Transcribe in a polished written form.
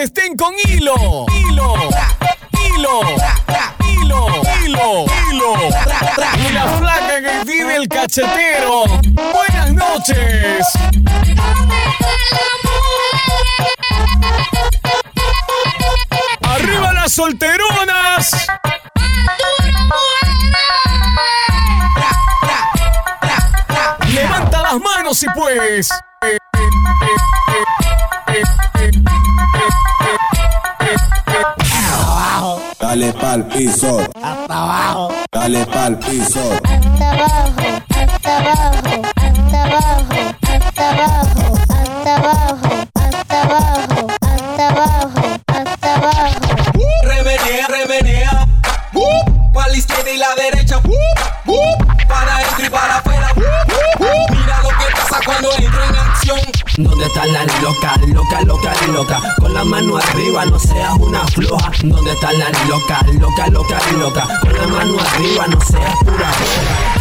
estén con hilo. Hilo. Hilo. Hilo. Hilo. Hilo. Y la flaca que vive el cachetero. Buenas noches. ¡Arriba las solteronas! Levanta las manos si puedes. Abajo. Dale pa'l piso. Hasta abajo. Dale pa'l piso. Hasta abajo, hasta abajo, hasta abajo, hasta abajo, hasta abajo, hasta abajo, hasta abajo, hasta abajo. Remenea, remenea. Para la izquierda y la derecha. Para adentro y para afuera. Mira lo que pasa cuando entro en acción. ¿Dónde está la loca, loca, loca, loca? Con la mano arriba, no seas una floja. ¿Dónde está la loca, loca, loca, loca? Con la mano arriba, no seas pura floja.